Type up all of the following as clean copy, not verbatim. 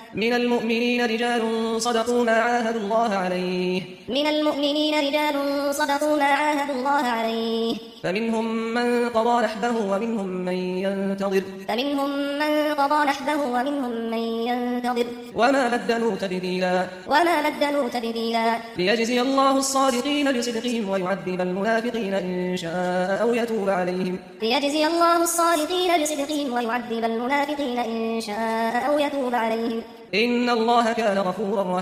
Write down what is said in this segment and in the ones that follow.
من المؤمنين رجال صدقوا ما عاهدوا الله عليه فمنهم من قضى نحبه ومنهم من ينتظر وما بدلوا تبديلا ليجزي الله الصادقين بصدقهم ويعذب المنافقين إن شاء أو يتوب عليهم إن الله كان غفورا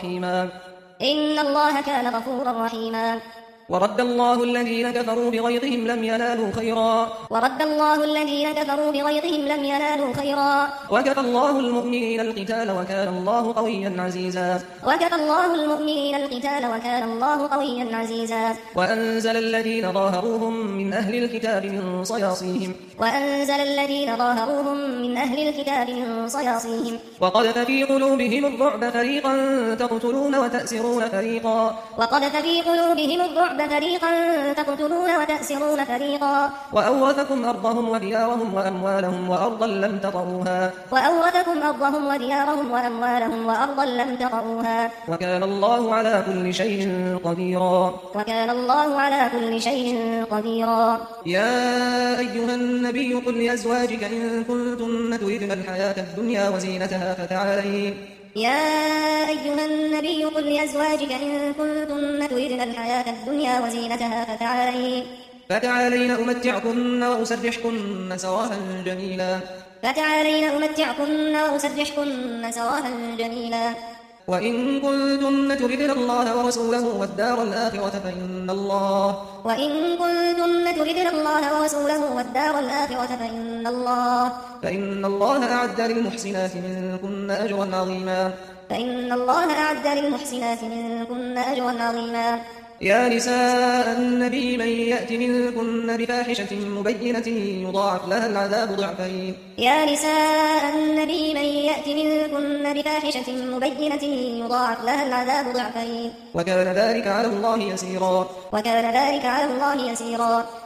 رحيما ورد الله الذين كفروا بغيظهم لم ينالوا خيرا وكفى الله المؤمنين القتال وكان الله قويا عزيزا وأنزل الذين ظاهروهم من أهل الكتاب من صياصيهم وقذف في قلوبهم الرعب فريقا تقتلون فريقا وأورثكم أرضهم وديارهم وأموالهم وأرضا لم تطئوها وكان الله على كل شيء قديرا يا أيها النبي قل لأزواجك إن كنتن تردن الحياة الدنيا وزينتها فتعالين أمتعكن وأسرحكن سراحا جميلا وإن كنتن تردن الله ورسوله والدار الآخرة فإن الله أعد للمحسنات منكن أجرا عظيما يا نساء النبي من يأت منكن بفاحشة مبينة يضاعف لها العذاب ضعفين وكان ذلك على الله يسيرا